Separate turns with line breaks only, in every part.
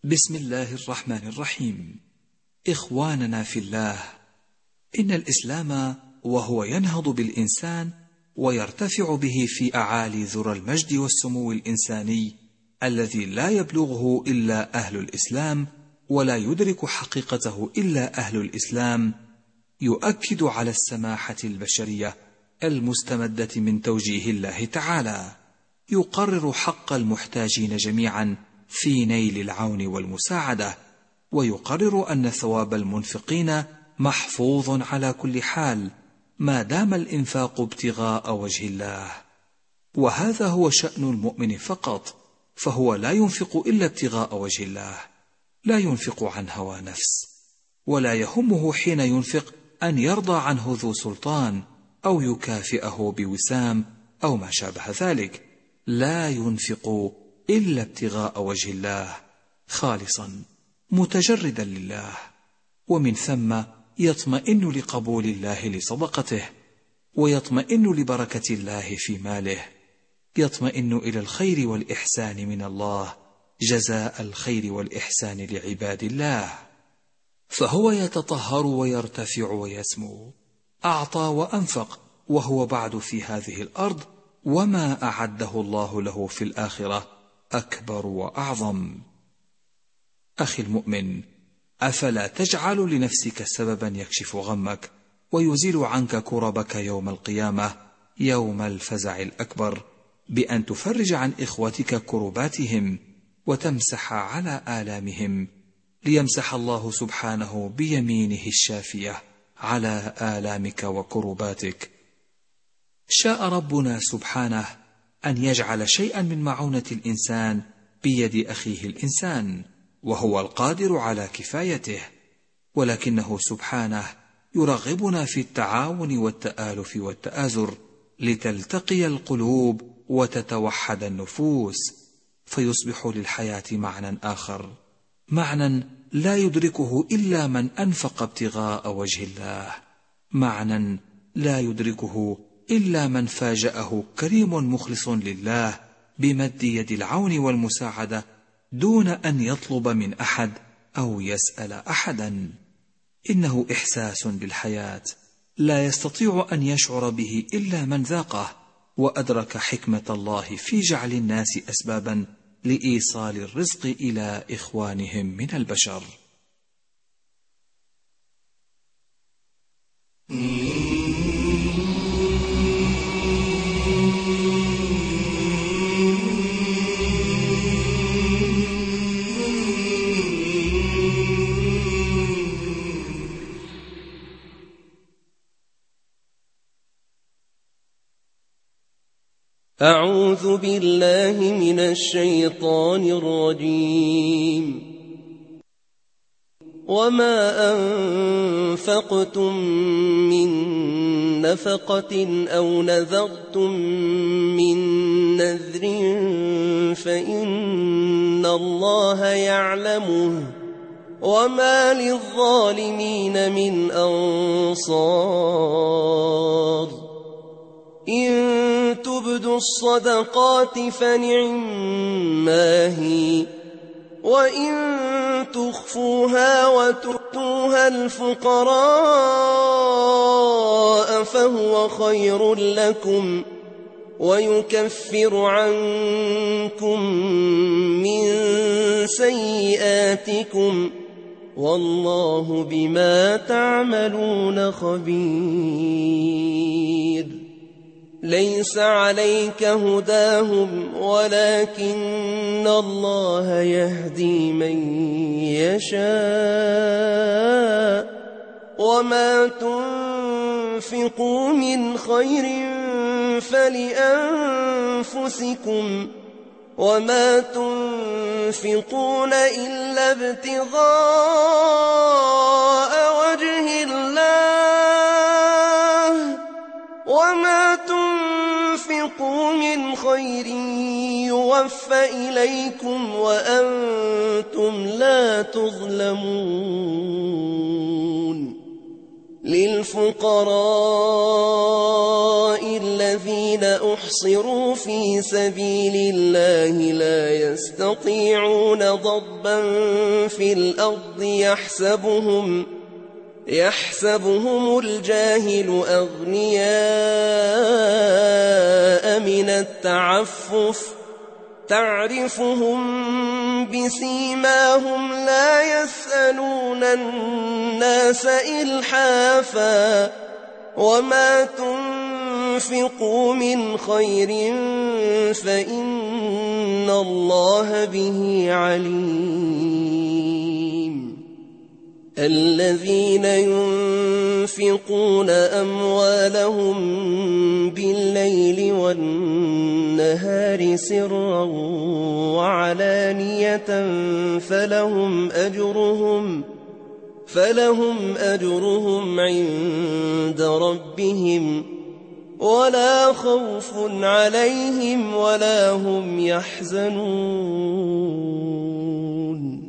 بسم الله الرحمن الرحيم. إخواننا في الله، إن الإسلام وهو ينهض بالإنسان ويرتفع به في أعالي ذرى المجد والسمو الإنساني الذي لا يبلغه إلا أهل الإسلام ولا يدرك حقيقته إلا أهل الإسلام، يؤكد على السماحة البشرية المستمدة من توجيه الله تعالى، يقرر حق المحتاجين جميعا في نيل العون والمساعدة، ويقرر أن ثواب المنفقين محفوظ على كل حال ما دام الإنفاق ابتغاء وجه الله. وهذا هو شأن المؤمن فقط، فهو لا ينفق إلا ابتغاء وجه الله، لا ينفق عن هوى نفس، ولا يهمه حين ينفق أن يرضى عنه ذو سلطان أو يكافئه بوسام أو ما شابه ذلك، لا ينفق إلا ابتغاء وجه الله خالصا متجردا لله، ومن ثم يطمئن لقبول الله لصدقته، ويطمئن لبركة الله في ماله، يطمئن إلى الخير والإحسان من الله جزاء الخير والإحسان لعباد الله، فهو يتطهر ويرتفع ويسمو، أعطى وأنفق وهو بعد في هذه الأرض، وما أعده الله له في الآخرة أكبر وأعظم. أخي المؤمن، أفلا تجعل لنفسك سببا يكشف غمك ويزيل عنك كربك يوم القيامة، يوم الفزع الأكبر، بأن تفرج عن إخوتك كرباتهم وتمسح على آلامهم، ليمسح الله سبحانه بيمينه الشافية على آلامك وكرباتك. شاء ربنا سبحانه أن يجعل شيئا من معونة الإنسان بيد أخيه الإنسان، وهو القادر على كفايته، ولكنه سبحانه يرغبنا في التعاون والتآلف والتآزر لتلتقي القلوب وتتوحد النفوس، فيصبح للحياة معنى آخر، معنى لا يدركه إلا من أنفق ابتغاء وجه الله، معنى لا يدركه إلا من فاجأه كريم مخلص لله بمد يد العون والمساعدة دون أن يطلب من أحد أو يسأل أحدا. إنه إحساس بالحياة لا يستطيع أن يشعر به إلا من ذاقه وأدرك حكمة الله في جعل الناس أسبابا لإيصال الرزق إلى إخوانهم من البشر.
أعوذ بالله من الشيطان الرجيم. وما أنفقتم من نفقة أو نذرتم من نذر فإن الله يعلمه، وما للظالمين من أنصار. إن تبدوا الصدقات فنعما هي، وإن تخفوها وتؤتوها الفقراء فهو خير لكم، ويكفر عنكم من سيئاتكم، والله بما تعملون خبير. ليس عليك هداهم ولكن الله يهدي من يشاء، وما تنفقوا من خير فلأنفسكم، وما تنفقون إلا ابتغاء وجه الله، وما تنفقوا من خير يوفى إليكم وأنتم لا تظلمون. للفقراء الذين الذين أحصروا في سبيل الله لا يستطيعون ضربا في الأرض يحسبهم الجاهل أغنياء من التعفف تعرفهم بسيماهم لا يسألون الناس إلحافا وما تنفقوا من خير فإن الله به عليم. الذين ينفقون أموالهم بالليل والنهار سرا وعلانية فلهم أجرهم عند ربهم ولا خوف عليهم ولا هم يحزنون.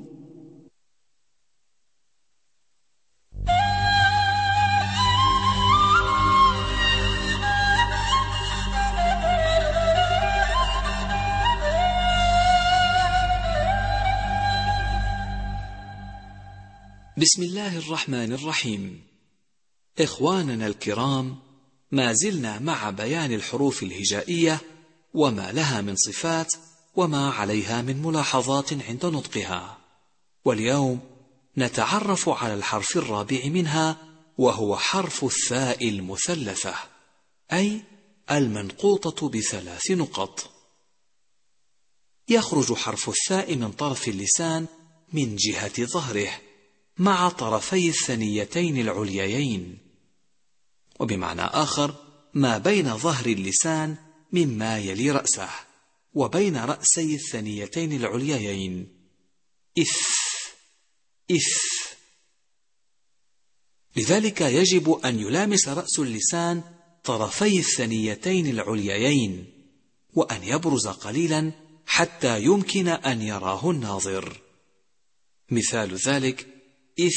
بسم الله الرحمن الرحيم. إخواننا الكرام، ما زلنا مع بيان الحروف الهجائية وما لها من صفات وما عليها من ملاحظات عند نطقها، واليوم نتعرف على الحرف الرابع منها وهو حرف الثاء المثلثة، أي المنقوطة ب3 نقط. يخرج حرف الثاء من طرف اللسان من جهة ظهره مع طرفي الثنيتين العليين، وبمعنى آخر ما بين ظهر اللسان مما يلي رأسه وبين رأسي الثنيتين العليين. إث. لذلك يجب أن يلامس رأس اللسان طرفي الثنيتين العليين وأن يبرز قليلا حتى يمكن أن يراه الناظر. مثال ذلك: إذ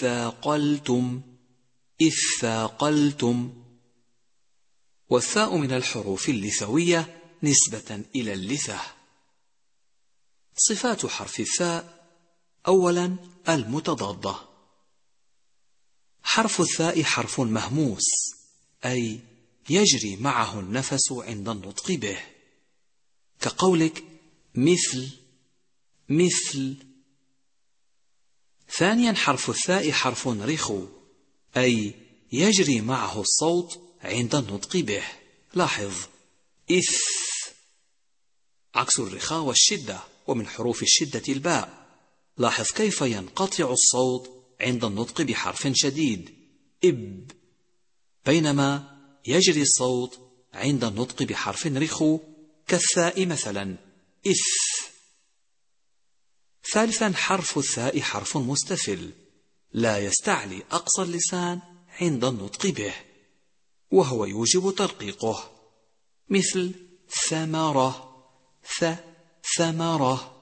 ثاقلتم. والثاء من الحروف اللثوية نسبة إلى اللثة. صفات حرف الثاء: أولا المتضادة. حرف الثاء حرف مهموس، أي يجري معه النفس عند النطق به، كقولك مثل. ثانيا حرف الثاء حرف رخو، أي يجري معه الصوت عند النطق به. لاحظ: إث، عكس الرخاء والشدة، ومن حروف الشدة الباء. لاحظ كيف ينقطع الصوت عند النطق بحرف شديد إب، بينما يجري الصوت عند النطق بحرف رخو كالثاء مثلا إث. ثالثا حرف الثاء حرف مستفل، لا يستعلي أقصى اللسان عند النطق به، وهو يوجب ترقيقه، مثل ثمرة، ثمرة.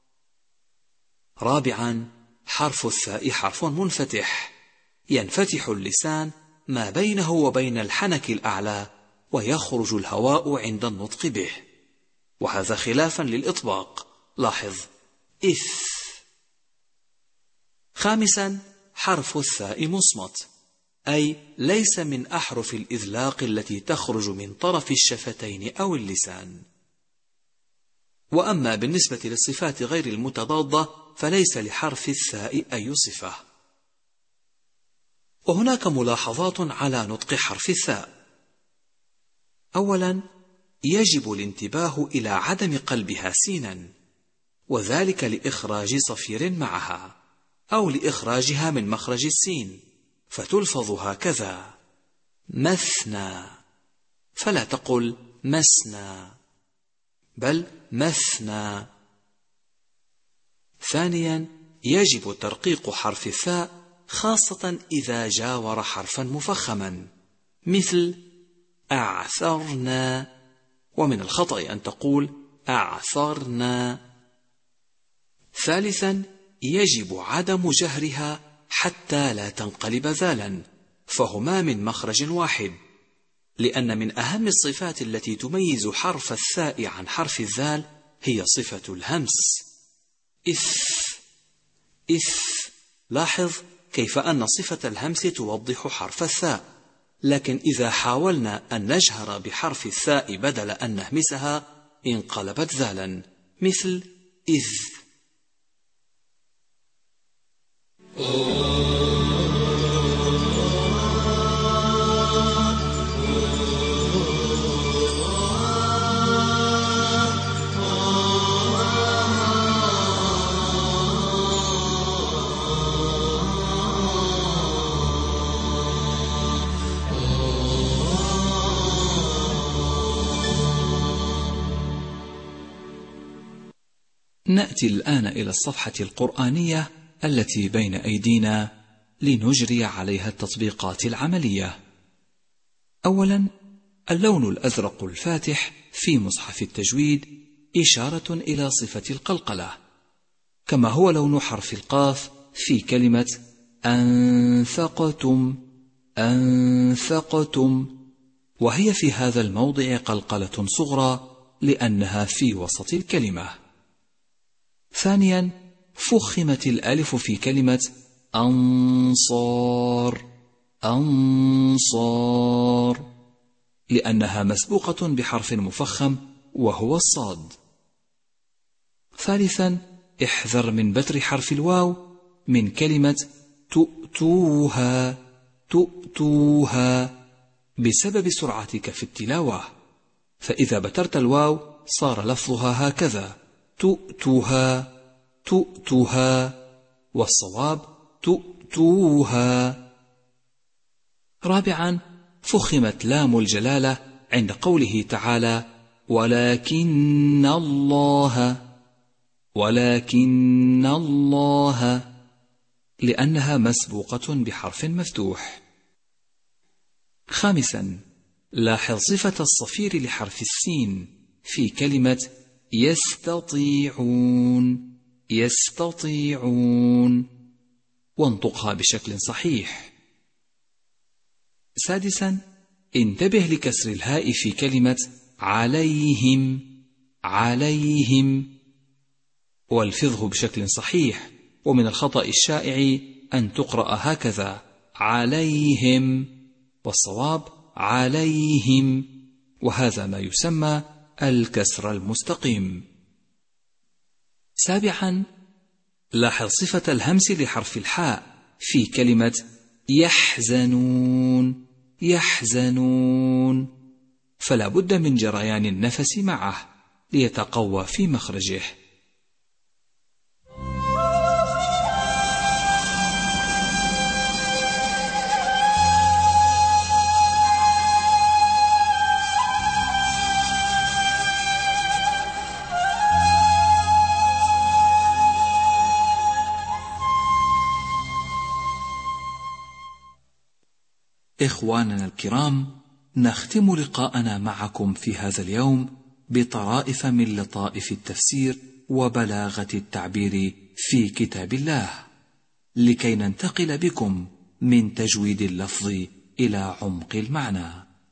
رابعا حرف الثاء حرف منفتح، ينفتح اللسان ما بينه وبين الحنك الأعلى ويخرج الهواء عند النطق به، وهذا خلافا للإطباق. لاحظ: إث. خامسا حرف الثاء مصمت، أي ليس من أحرف الإذلاق التي تخرج من طرف الشفتين أو اللسان. وأما بالنسبة للصفات غير المتضادة فليس لحرف الثاء أي صفة. وهناك ملاحظات على نطق حرف الثاء. أولا يجب الانتباه إلى عدم قلبها سينا، وذلك لإخراج صفير معها أو لإخراجها من مخرج السين، فتلفظ هكذا: مثنى، فلا تقل مسنى بل مثنى. ثانيا يجب ترقيق حرف الثاء خاصة إذا جاور حرفا مفخما، مثل أعثرنا، ومن الخطأ أن تقول أعثرنا. ثالثا يجب عدم جهرها حتى لا تنقلب ذالا، فهما من مخرج واحد،
لأن من أهم الصفات التي تميز حرف الثاء عن حرف الذال هي صفة الهمس. إث. لاحظ كيف أن صفة الهمس توضح حرف الثاء، لكن إذا حاولنا أن نجهر بحرف الثاء بدل أن نهمسها انقلبت ذالا، مثل إذ.
نأتي الآن إلى الصفحة القرآنية التي بين أيدينا لنجري عليها التطبيقات العملية. أولا، اللون الأزرق الفاتح في مصحف التجويد إشارة إلى صفة القلقلة، كما هو لون حرف القاف في كلمة أنفقتم، وهي في هذا الموضع قلقلة صغرى لأنها في وسط الكلمة. ثانيا، فخمت الألف في كلمة أنصار لأنها مسبوقة بحرف مفخم وهو الصاد. ثالثا، احذر من بتر حرف الواو من كلمة تؤتوها بسبب سرعتك في التلاوة، فإذا بترت الواو صار لفظها هكذا: تؤتوها، والصواب تؤتوها. رابعا، فخمت لام الجلالة عند قوله تعالى ولكن الله لأنها مسبوقة بحرف مفتوح. خامسا، لاحظ صفة الصفير لحرف السين في كلمة يستطيعون وانطقها بشكل صحيح. سادسا، انتبه لكسر الهاء في كلمة عليهم والفظه بشكل صحيح، ومن الخطأ الشائع أن تقرأ هكذا عليهم، والصواب عليهم، وهذا ما يسمى الكسر المستقيم. سابعا، لاحظ صفة الهمس لحرف الحاء في كلمة يحزنون، فلا بد من جريان النفس معه ليتقوى في مخرجه. إخواننا الكرام، نختم لقاءنا معكم في هذا اليوم بطرائف من لطائف التفسير وبلاغة التعبير في كتاب الله، لكي ننتقل بكم من تجويد اللفظ إلى عمق المعنى.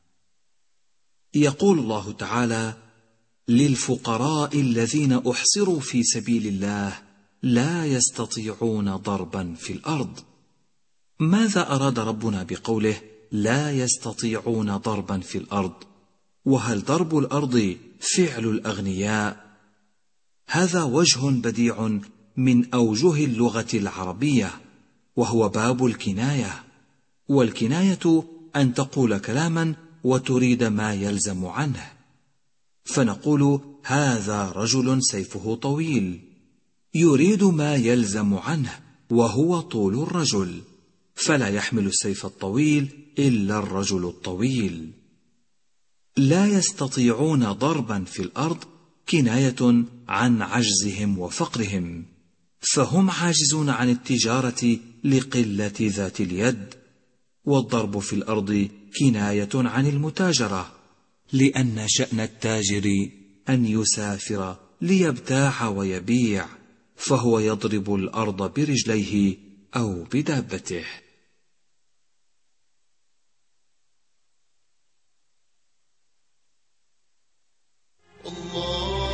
يقول الله تعالى: للفقراء الذين أحصروا في سبيل الله لا يستطيعون ضربا في الأرض. ماذا أراد ربنا بقوله لا يستطيعون ضربا في الأرض؟ وهل ضرب الأرض فعل الأغنياء؟ هذا وجه بديع من أوجه اللغة العربية، وهو باب الكناية، والكناية أن تقول كلاما وتريد ما يلزم عنه، فنقول هذا رجل سيفه طويل، يريد ما يلزم عنه وهو طول الرجل، فلا يحمل السيف الطويل إلا الرجل الطويل. لا يستطيعون ضربا في الأرض كناية عن عجزهم وفقرهم، فهم عاجزون عن التجارة لقلة ذات اليد، والضرب في الأرض كناية عن المتاجرة، لأن شأن التاجر أن يسافر ليبتاع ويبيع، فهو يضرب الأرض برجليه أو بدابته.